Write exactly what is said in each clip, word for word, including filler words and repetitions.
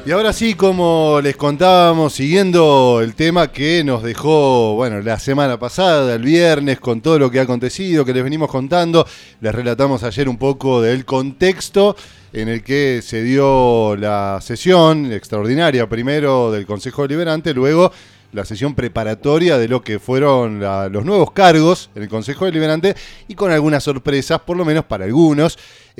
Y ahora sí, como les contábamos, siguiendo el tema que nos dejó, bueno, la semana pasada, el viernes, con todo lo que ha acontecido, que les venimos contando, les relatamos ayer un poco del contexto en el que se dio la sesión extraordinaria, primero del Consejo Deliberante, luego la sesión preparatoria de lo que fueron la, los nuevos cargos en el Consejo Deliberante, y con algunas sorpresas, por lo menos para algunos.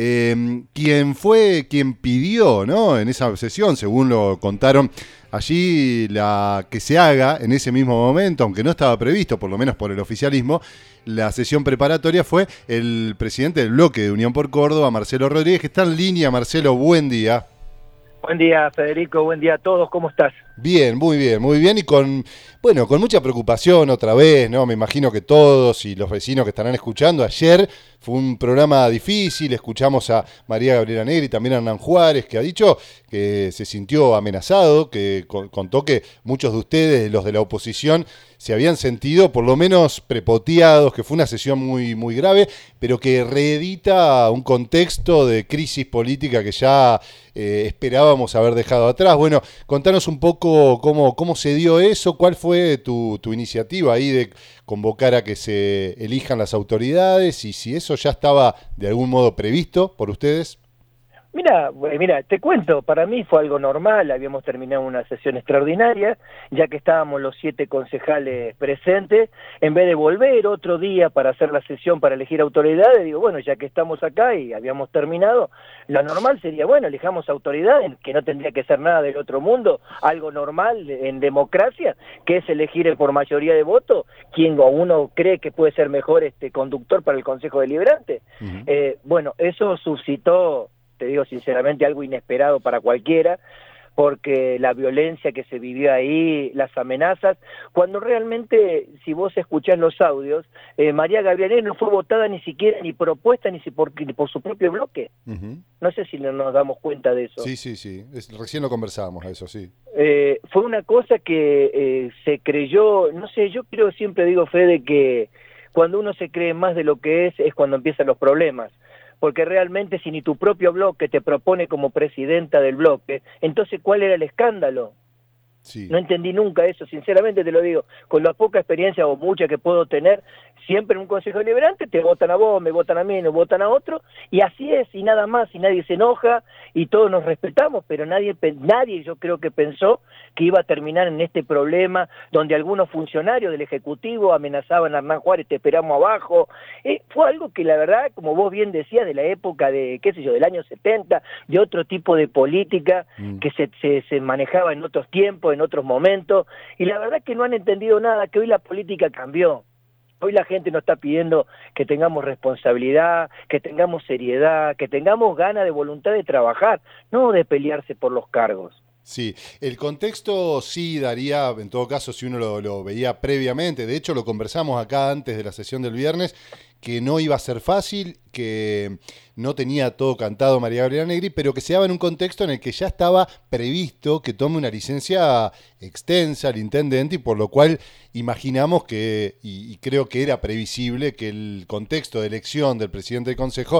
Eh, quien fue, quien pidió, ¿no?, en esa sesión, según lo contaron allí, la que se haga en ese mismo momento, aunque no estaba previsto, por lo menos por el oficialismo, la sesión preparatoria, fue el presidente del bloque de Unión por Córdoba, Marcelo Rodríguez, que está en línea. Marcelo, buen día. Buen día, Federico, buen día a todos, ¿cómo estás? Bien, muy bien, muy bien, y con, bueno, con mucha preocupación otra vez, ¿no? Me imagino que todos y los vecinos que estarán escuchando, ayer fue un programa difícil, escuchamos a María Gabriela Negri, también a Hernán Juárez, que ha dicho que se sintió amenazado, que contó que muchos de ustedes, los de la oposición, se habían sentido por lo menos prepoteados, que fue una sesión muy, muy grave, pero que reedita un contexto de crisis política que ya eh, esperábamos haber dejado atrás. Bueno, contanos un poco cómo, cómo se dio eso, cuál fue tu, tu iniciativa ahí de convocar a que se elijan las autoridades, y si eso ya estaba de algún modo previsto por ustedes. Mira, mira, te cuento, para mí fue algo normal, habíamos terminado una sesión extraordinaria, ya que estábamos los siete concejales presentes, en vez de volver otro día para hacer la sesión para elegir autoridades, digo, bueno, ya que estamos acá y habíamos terminado, lo normal sería, bueno, elijamos autoridades, que no tendría que ser nada del otro mundo, algo normal en democracia, que es elegir por mayoría de votos quien uno cree que puede ser mejor este conductor para el Consejo Deliberante. Uh-huh. eh, bueno, eso suscitó, te digo sinceramente, algo inesperado para cualquiera, porque la violencia que se vivió ahí, las amenazas, cuando realmente, si vos escuchás los audios, eh, María Gabriela no fue votada ni siquiera, ni propuesta, ni, si por, ni por su propio bloque. Uh-huh. No sé si nos damos cuenta de eso. Sí, sí, sí, es, recién lo conversábamos, eso sí. Eh, fue una cosa que eh, se creyó, no sé, yo creo, siempre digo, Fede, que cuando uno se cree más de lo que es, es cuando empiezan los problemas. Porque realmente si ni tu propio bloque te propone como presidenta del bloque, entonces ¿cuál era el escándalo? Sí. No entendí nunca eso, sinceramente te lo digo, con la poca experiencia o mucha que puedo tener, siempre en un consejo deliberante te votan a vos, me votan a mí, nos votan a otro, y así es, y nada más, y nadie se enoja, y todos nos respetamos, pero nadie, nadie yo creo que pensó que iba a terminar en este problema, donde algunos funcionarios del Ejecutivo amenazaban a Hernán Juárez, te esperamos abajo. Eh, fue algo que la verdad, como vos bien decías, de la época de, qué sé yo, del año setenta, de otro tipo de política mm. que se, se, se manejaba en otros tiempos, en otros momentos, y la verdad que no han entendido nada, que hoy la política cambió. Hoy la gente nos está pidiendo que tengamos responsabilidad, que tengamos seriedad, que tengamos ganas de voluntad de trabajar, no de pelearse por los cargos. Sí, el contexto sí daría, en todo caso, si uno lo, lo veía previamente, de hecho lo conversamos acá antes de la sesión del viernes, que no iba a ser fácil, que no tenía todo cantado María Gabriela Negri, pero que se daba en un contexto en el que ya estaba previsto que tome una licencia extensa el intendente, y por lo cual imaginamos que, y, y creo que era previsible, que el contexto de elección del presidente del Consejo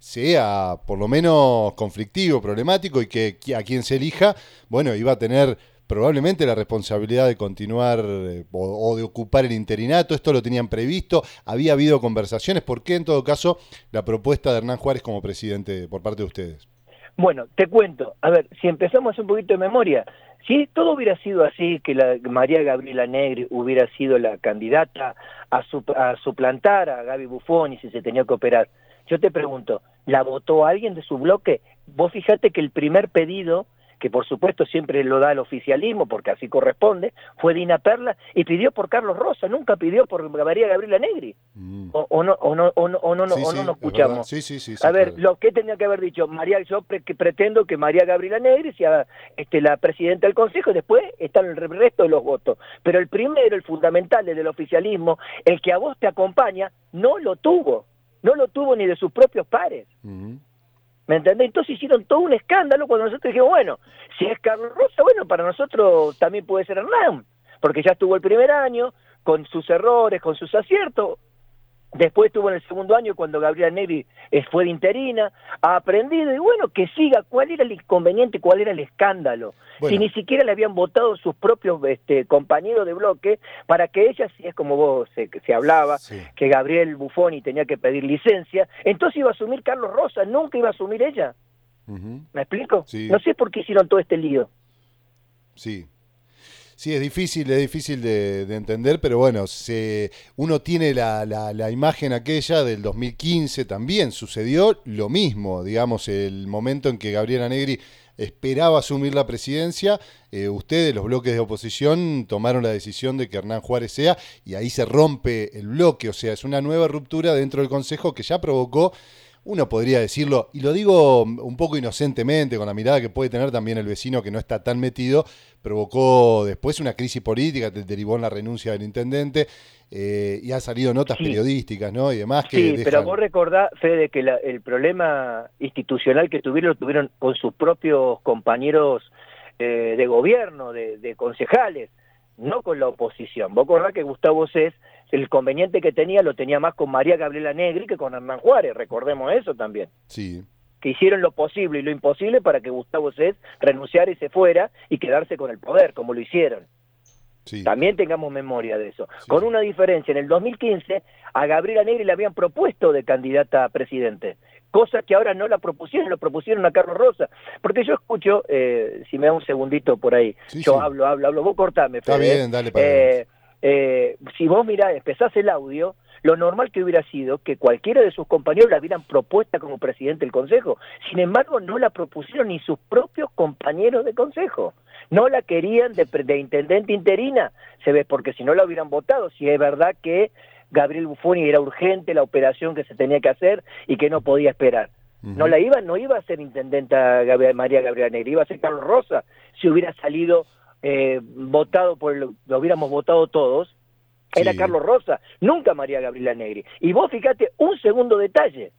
sea por lo menos conflictivo, problemático, y que a quien se elija, bueno, iba a tener probablemente la responsabilidad de continuar eh, o, o de ocupar el interinato. Esto lo tenían previsto, había habido conversaciones. ¿Por qué en todo caso la propuesta de Hernán Juárez como presidente por parte de ustedes? Bueno, te cuento, a ver, si empezamos a hacer un poquito de memoria, si todo hubiera sido así, que la María Gabriela Negri hubiera sido la candidata a, su, a suplantar a Gaby Buffoni si se tenía que operar, yo te pregunto, ¿la votó alguien de su bloque? Vos fíjate que el primer pedido, que por supuesto siempre lo da el oficialismo, porque así corresponde, fue Dina Perla, y pidió por Carlos Rosa, nunca pidió por María Gabriela Negri. Mm. O, o no, o no, o no, o no, sí, o sí, no nos escuchamos. Sí, sí, sí, sí, a ver, claro. Lo que tenía que haber dicho, María, yo pre que pretendo que María Gabriela Negri sea este, la presidenta del Consejo, y después están el resto de los votos. Pero el primero, el fundamental, el del oficialismo, el que a vos te acompaña, no lo tuvo. No lo tuvo ni de sus propios pares. Uh-huh. ¿Me entendés? Entonces hicieron todo un escándalo cuando nosotros dijimos, bueno, si es Carlos Rosa, bueno, para nosotros también puede ser Hernán, porque ya estuvo el primer año, con sus errores, con sus aciertos. Después tuvo en el segundo año, cuando Gabriela Negri eh, fue de interina, ha aprendido, y bueno, que siga. ¿Cuál era el inconveniente, cuál era el escándalo? Bueno. Si ni siquiera le habían votado sus propios este, compañeros de bloque, para que ella, si es como vos se, se hablaba, sí. que Gabriel Buffoni tenía que pedir licencia, entonces iba a asumir Carlos Rosa, nunca iba a asumir ella. Uh-huh. ¿Me explico? Sí. No sé por qué hicieron todo este lío. Sí. Sí, es difícil, es difícil de, de entender, pero bueno, se, uno tiene la, la, la imagen aquella del dos mil quince, también sucedió lo mismo, digamos, el momento en que Gabriela Negri esperaba asumir la presidencia, eh, ustedes, los bloques de oposición, tomaron la decisión de que Hernán Juárez sea, y ahí se rompe el bloque, o sea, es una nueva ruptura dentro del Consejo que ya provocó, uno podría decirlo, y lo digo un poco inocentemente, con la mirada que puede tener también el vecino que no está tan metido, provocó después una crisis política, derivó en la renuncia del intendente, eh, y han salido notas sí. periodísticas, ¿no? Y demás que Sí, dejan... pero vos recordás, Fede, que la, el problema institucional que tuvieron, lo tuvieron con sus propios compañeros eh, de gobierno, de, de concejales, no con la oposición. Vos acordás que Gustavo Cés, el conveniente que tenía, lo tenía más con María Gabriela Negri que con Hernán Juárez, recordemos eso también. Sí. Que hicieron lo posible y lo imposible para que Gustavo Cés renunciara y se fuera y quedarse con el poder, como lo hicieron. Sí. También tengamos memoria de eso. Sí. Con una diferencia, en el dos mil quince a Gabriela Negri le habían propuesto de candidata a presidente, cosa que ahora no la propusieron, lo propusieron a Carlos Rosa. Porque yo escucho, eh, si me da un segundito por ahí, sí, yo sí. hablo, hablo, hablo, vos cortame, Está Fede, bien, dale para eh, eh, si vos mirás, empezás el audio, lo normal que hubiera sido que cualquiera de sus compañeros la hubieran propuesta como presidente del Consejo. Sin embargo, no la propusieron ni sus propios compañeros de Consejo. No la querían de, de intendente interina, se ve, porque si no la hubieran votado, si es verdad que Gabriel Buffoni era urgente la operación que se tenía que hacer y que no podía esperar. Uh-huh. No la iba, no iba a ser intendenta Gabriel, María Gabriela Negri, iba a ser Carlos Rosa, si hubiera salido eh, votado por el, lo hubiéramos votado todos, era sí. Carlos Rosa, nunca María Gabriela Negri. Y vos fíjate un segundo detalle,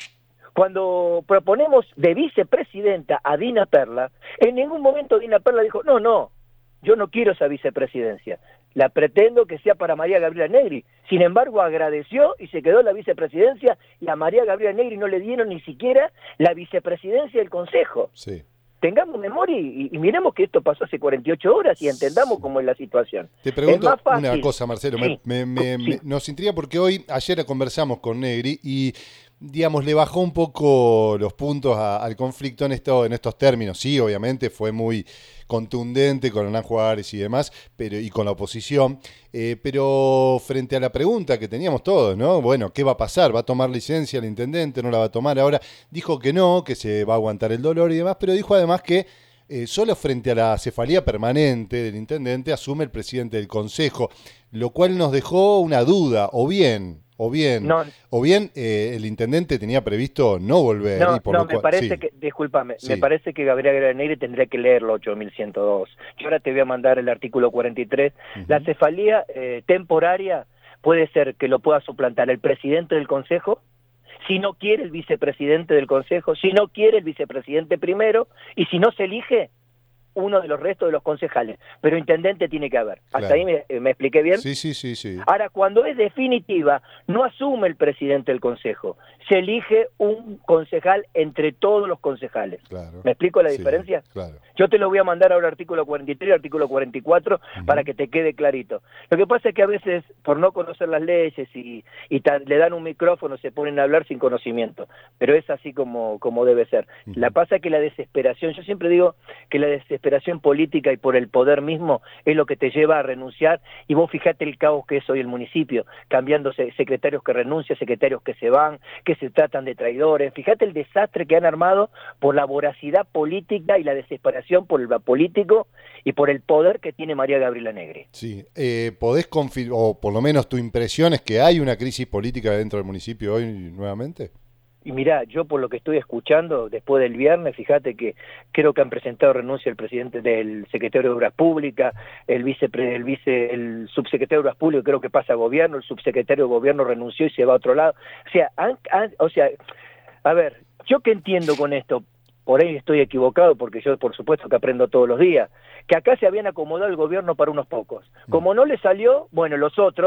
cuando proponemos de vicepresidenta a Dina Perla, en ningún momento Dina Perla dijo, no, no, yo no quiero esa vicepresidencia, la pretendo que sea para María Gabriela Negri. Sin embargo, agradeció y se quedó la vicepresidencia, y a María Gabriela Negri no le dieron ni siquiera la vicepresidencia del Consejo. Sí. Tengamos memoria y, y miremos que esto pasó hace cuarenta y ocho horas y entendamos cómo es la situación. Te pregunto una cosa, Marcelo, sí. me, me, me, sí. nos intriga porque hoy, ayer conversamos con Negri y, digamos, le bajó un poco los puntos a, al conflicto en, esto, en estos términos. Sí, obviamente fue muy contundente con Hernán Juárez y demás, pero y con la oposición, eh, pero frente a la pregunta que teníamos todos, ¿no? Bueno, ¿qué va a pasar? ¿Va a tomar licencia el intendente? ¿No la va a tomar ahora? Dijo que no, que se va a aguantar el dolor y demás, pero dijo además que eh, solo frente a la cefalía permanente del intendente asume el presidente del consejo, lo cual nos dejó una duda, o bien... O bien, no, o bien eh, el intendente tenía previsto no volver. No, y por no lo me cual, parece sí. que, discúlpame, sí. me parece que Gabriela Negri tendría que leer el ocho mil ciento dos. Yo ahora te voy a mandar el artículo cuarenta y tres. Uh-huh. La cefalía eh, temporaria puede ser que lo pueda suplantar el presidente del Consejo, si no quiere el vicepresidente del Consejo, si no quiere el vicepresidente primero, y si no se elige, uno de los restos de los concejales, pero intendente tiene que haber. ¿Hasta claro. ahí me, me expliqué bien? Sí, sí, sí, sí. Ahora, cuando es definitiva, no asume el presidente del consejo, se elige un concejal entre todos los concejales. Claro. ¿Me explico la sí, diferencia? Claro. Yo te lo voy a mandar ahora artículo cuarenta y tres y artículo cuarenta y cuatro uh-huh. para que te quede clarito. Lo que pasa es que a veces, por no conocer las leyes y, y tan, le dan un micrófono, se ponen a hablar sin conocimiento, pero es así como, como debe ser. Uh-huh. La pasa es que la desesperación, yo siempre digo que la desesperación política y por el poder mismo es lo que te lleva a renunciar, y vos fijate el caos que es hoy el municipio, cambiando secretarios que renuncian, secretarios que se van, que se tratan de traidores, fíjate el desastre que han armado por la voracidad política y la desesperación por el político y por el poder que tiene María Gabriela Negri. Sí, eh, ¿podés confirmar, o por lo menos tu impresión es que hay una crisis política dentro del municipio hoy nuevamente? Y mirá, yo por lo que estoy escuchando, después del viernes, fíjate que creo que han presentado renuncia el presidente del secretario de Obras Públicas, el vice, el vice, el subsecretario de Obras Públicas creo que pasa a gobierno, el subsecretario de gobierno renunció y se va a otro lado. O sea, han, han, o sea, a ver, yo que entiendo con esto, por ahí estoy equivocado porque yo por supuesto que aprendo todos los días, que acá se habían acomodado el gobierno para unos pocos. Como no le salió, bueno, los otros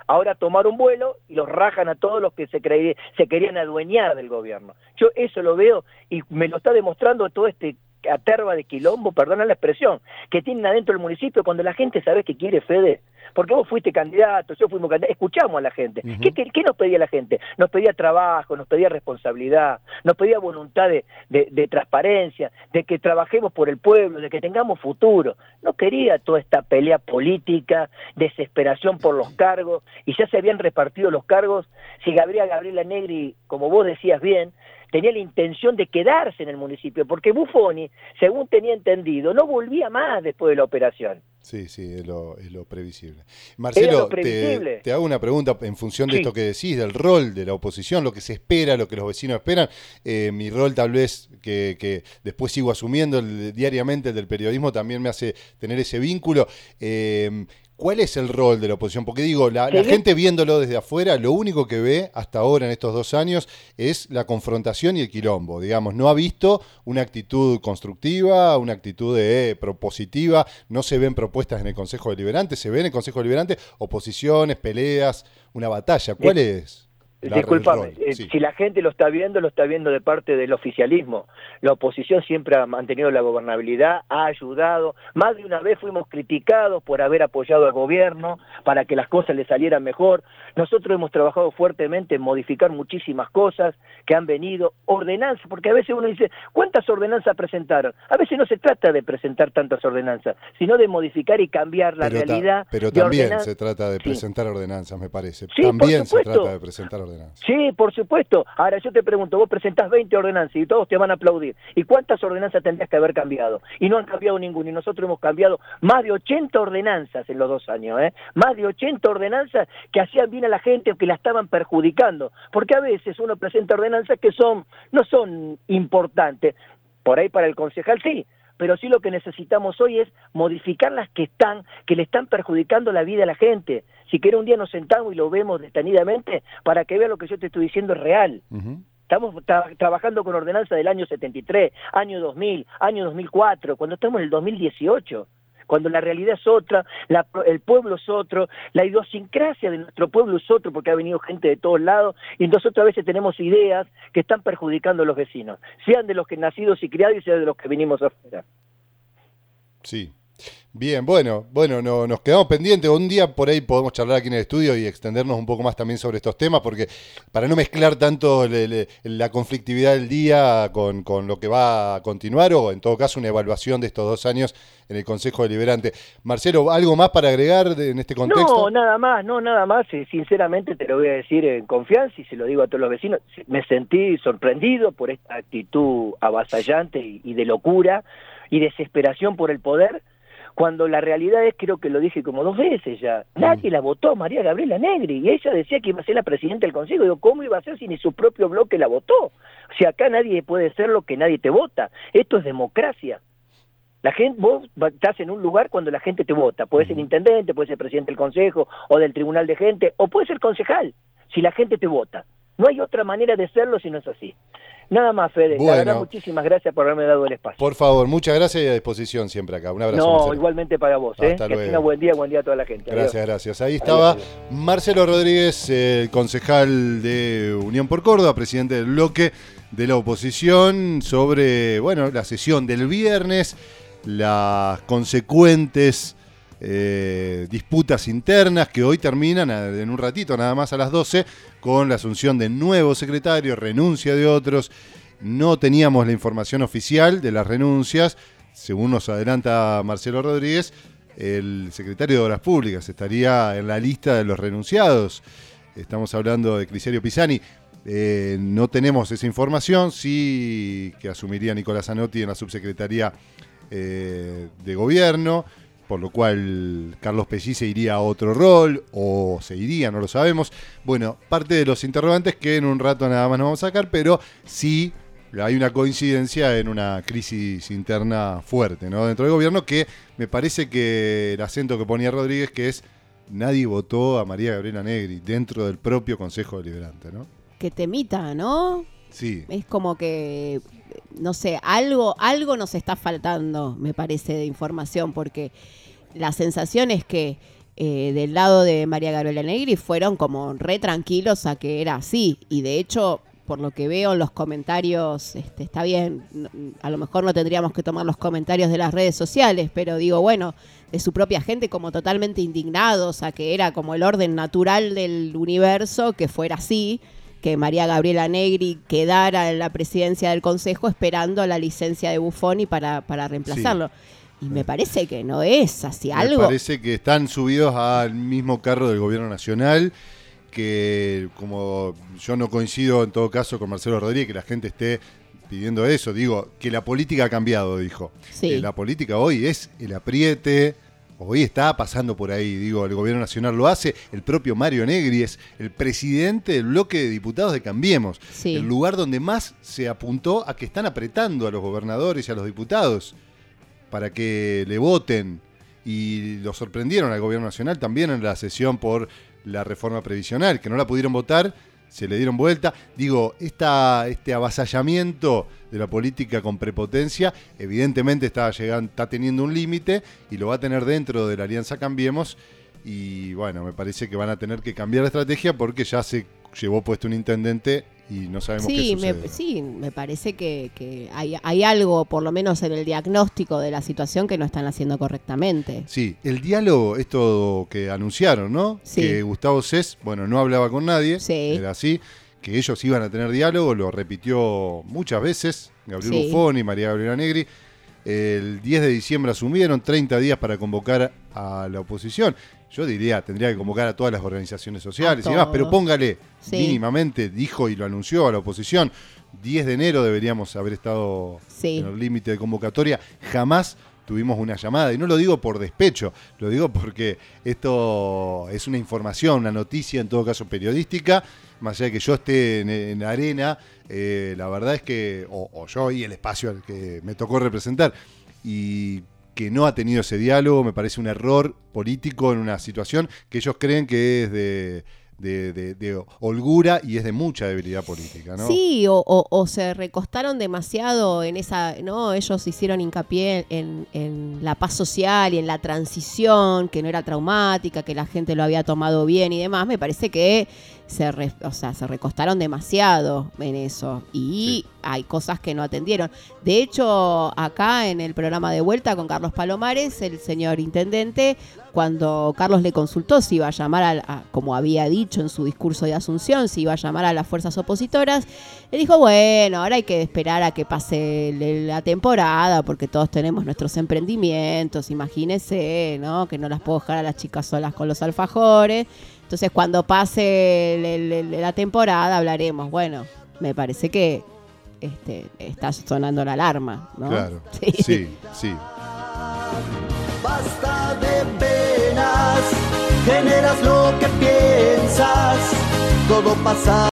Ahora tomaron vuelo y los rajan a todos los que se, creí, se querían adueñar del gobierno. Yo eso lo veo y me lo está demostrando todo este aterva de quilombo, perdona la expresión, que tienen adentro del municipio cuando la gente sabe que quiere, Fede. Porque vos fuiste candidato, yo fuimos candidatos, escuchamos a la gente. Uh-huh. ¿Qué, qué, ¿Qué nos pedía la gente? Nos pedía trabajo, nos pedía responsabilidad, nos pedía voluntad de, de, de transparencia, de que trabajemos por el pueblo, de que tengamos futuro. No quería toda esta pelea política, desesperación por los cargos, y ya se habían repartido los cargos. Si Gabriela Gabriela Negri, como vos decías bien, tenía la intención de quedarse en el municipio, porque Buffoni, según tenía entendido, no volvía más después de la operación. Sí, sí, es lo, es lo previsible. Marcelo, lo previsible. Te, te hago una pregunta en función de sí. esto que decís, del rol de la oposición, lo que se espera, lo que los vecinos esperan. Eh, mi rol tal vez, que, que después sigo asumiendo el, diariamente, el del periodismo, también me hace tener ese vínculo. Eh, ¿Cuál es el rol de la oposición? Porque digo, la, la gente viéndolo desde afuera, lo único que ve hasta ahora en estos dos años es la confrontación y el quilombo. Digamos, no ha visto una actitud constructiva, una actitud de, eh, propositiva, no se ven propuestas en el Consejo Deliberante, se ven en el Consejo Deliberante oposiciones, peleas, una batalla. ¿Cuál eh. es? Disculpame, eh, sí. si la gente lo está viendo, lo está viendo de parte del oficialismo. La oposición siempre ha mantenido la gobernabilidad, ha ayudado. Más de una vez fuimos criticados por haber apoyado al gobierno para que las cosas le salieran mejor. Nosotros hemos trabajado fuertemente en modificar muchísimas cosas que han venido, ordenanzas, porque a veces uno dice, ¿cuántas ordenanzas presentaron? A veces no se trata de presentar tantas ordenanzas, sino de modificar y cambiar la pero realidad. Ta, pero también ordenan... se trata de presentar sí. ordenanzas, me parece. Sí, también se trata de presentar ordenanzas. Sí, por supuesto. Ahora yo te pregunto, vos presentás veinte ordenanzas y todos te van a aplaudir. ¿Y cuántas ordenanzas tendrías que haber cambiado? Y no han cambiado ninguna. Y nosotros hemos cambiado más de ochenta ordenanzas en los dos años. ¿eh? Más de ochenta ordenanzas que hacían bien a la gente o que la estaban perjudicando. Porque a veces uno presenta ordenanzas que son no son importantes. Por ahí para el concejal sí. Pero sí lo que necesitamos hoy es modificar las que están, que le están perjudicando la vida a la gente. Si quiere un día nos sentamos y lo vemos detenidamente para que vea lo que yo te estoy diciendo es real. Uh-huh. Estamos tra- trabajando con ordenanza del año setenta y tres, año dos mil, año dos mil cuatro, cuando estamos en el dos mil dieciocho. Cuando la realidad es otra, la, el pueblo es otro, la idiosincrasia de nuestro pueblo es otro, porque ha venido gente de todos lados, y nosotros a veces tenemos ideas que están perjudicando a los vecinos, sean de los que nacidos y criados, y sean de los que venimos afuera. Sí. Bien, bueno, bueno, no, nos quedamos pendientes. Un día por ahí podemos charlar aquí en el estudio y extendernos un poco más también sobre estos temas, porque para no mezclar tanto le, le, la conflictividad del día con, con lo que va a continuar, o en todo caso una evaluación de estos dos años en el Consejo Deliberante. Marcelo, ¿algo más para agregar de, en este contexto? No, nada más, no, nada más. Sinceramente te lo voy a decir en confianza y se lo digo a todos los vecinos. Me sentí sorprendido por esta actitud avasallante y, y de locura y desesperación por el poder, cuando la realidad es, creo que lo dije como dos veces ya, nadie la votó a María Gabriela Negri, y ella decía que iba a ser la presidenta del Consejo. Digo, ¿cómo iba a ser si ni su propio bloque la votó? O sea, acá nadie puede ser lo que nadie te vota. Esto es democracia. La gente, vos estás en un lugar cuando la gente te vota. Puede ser intendente, puede ser presidente del Consejo, o del Tribunal de Gente, o puede ser concejal, si la gente te vota. No hay otra manera de serlo si no es así. Nada más, Fede. Bueno, la verdad, muchísimas gracias por haberme dado el espacio. Por favor, muchas gracias y a disposición siempre acá. Un abrazo. No, Marcelo. Igualmente para vos. ¿eh? Hasta que luego. tenga buen día, buen día a toda la gente. Gracias, adiós. gracias. Ahí estaba adiós, adiós. Marcelo Rodríguez, el concejal de Unión por Córdoba, presidente del bloque de la oposición, sobre, bueno, la sesión del viernes, las consecuentes Eh, disputas internas que hoy terminan en un ratito, nada más a las doce, con la asunción de nuevos secretarios, renuncia de otros. No teníamos la información oficial de las renuncias. Según nos adelanta Marcelo Rodríguez, el secretario de Obras Públicas estaría en la lista de los renunciados. Estamos hablando de Crisario Pisani. Eh, no tenemos esa información. Sí que asumiría Nicolás Zanotti en la subsecretaría eh, de Gobierno, por lo cual Carlos Pellice iría a otro rol, o se iría, no lo sabemos. Bueno, parte de los interrogantes que en un rato nada más nos vamos a sacar, pero sí hay una coincidencia en una crisis interna fuerte, ¿no?, dentro del gobierno, que me parece que el acento que ponía Rodríguez, que es nadie votó a María Gabriela Negri dentro del propio Consejo Deliberante, ¿no? Que temita, ¿no? Sí. Es como que, no sé, algo, algo nos está faltando, me parece, de información, porque la sensación es que eh, del lado de María Gabriela Negri fueron como re tranquilos a que era así. Y de hecho, por lo que veo en los comentarios, este, está bien, a lo mejor no tendríamos que tomar los comentarios de las redes sociales, pero digo, bueno, de su propia gente como totalmente indignados a que era como el orden natural del universo, que fuera así, que María Gabriela Negri quedara en la presidencia del Consejo esperando la licencia de Buffoni para, para reemplazarlo. Sí. Y me parece que no es así algo. Me parece que están subidos al mismo carro del gobierno nacional, que como yo no coincido en todo caso con Marcelo Rodríguez, que la gente esté pidiendo eso, digo, que la política ha cambiado, dijo. Sí. Eh, la política hoy es el apriete, hoy está pasando por ahí, digo, el gobierno nacional lo hace, el propio Mario Negri es el presidente del bloque de diputados de Cambiemos, sí. el lugar donde más se apuntó a que están apretando a los gobernadores y a los diputados para que le voten, y lo sorprendieron al gobierno nacional también en la sesión por la reforma previsional, que no la pudieron votar, se le dieron vuelta. Digo, esta, este avasallamiento de la política con prepotencia evidentemente está llegando, está teniendo un límite y lo va a tener dentro de la Alianza Cambiemos, y bueno, me parece que van a tener que cambiar la estrategia porque ya se llevó puesto un intendente y no sabemos sí, qué sucede. Me, sí, me parece que, que hay, hay algo, por lo menos en el diagnóstico de la situación, que no están haciendo correctamente. Sí, el diálogo, esto que anunciaron, ¿no? Sí. Que Gustavo Cés, bueno, no hablaba con nadie, sí. era así, que ellos iban a tener diálogo, lo repitió muchas veces Gabriel sí. Buffoni, María Gabriela Negri. El diez de diciembre asumieron, treinta días para convocar a la oposición. Yo diría, tendría que convocar a todas las organizaciones sociales y demás, pero póngale sí. mínimamente, dijo y lo anunció a la oposición, diez de enero deberíamos haber estado sí. en el límite de convocatoria. Jamás tuvimos una llamada, y no lo digo por despecho, lo digo porque esto es una información, una noticia, en todo caso periodística, más allá de que yo esté en, en la arena, eh, la verdad es que, o, o yo y el espacio al que me tocó representar, y que no ha tenido ese diálogo, me parece un error político en una situación que ellos creen que es de, de, de, de holgura y es de mucha debilidad política, ¿no? Sí, o, o, o se recostaron demasiado en esa, ¿no? Ellos hicieron hincapié en, en la paz social y en la transición, que no era traumática, que la gente lo había tomado bien y demás. Me parece que se, re, o sea, se recostaron demasiado en eso y sí. hay cosas que no atendieron. De hecho, acá en el programa de vuelta con Carlos Palomares, el señor intendente, cuando Carlos le consultó si iba a llamar, a, a, como había dicho en su discurso de Asunción, si iba a llamar a las fuerzas opositoras, le dijo, bueno, ahora hay que esperar a que pase la temporada porque todos tenemos nuestros emprendimientos, imagínese, ¿no? Que no las puedo dejar a las chicas solas con los alfajores. Entonces, cuando pase el, el, la temporada hablaremos. Bueno, me parece que este, está sonando la alarma, ¿no? Claro, sí, sí. sí. Basta de penas, generas lo que piensas, todo pasa.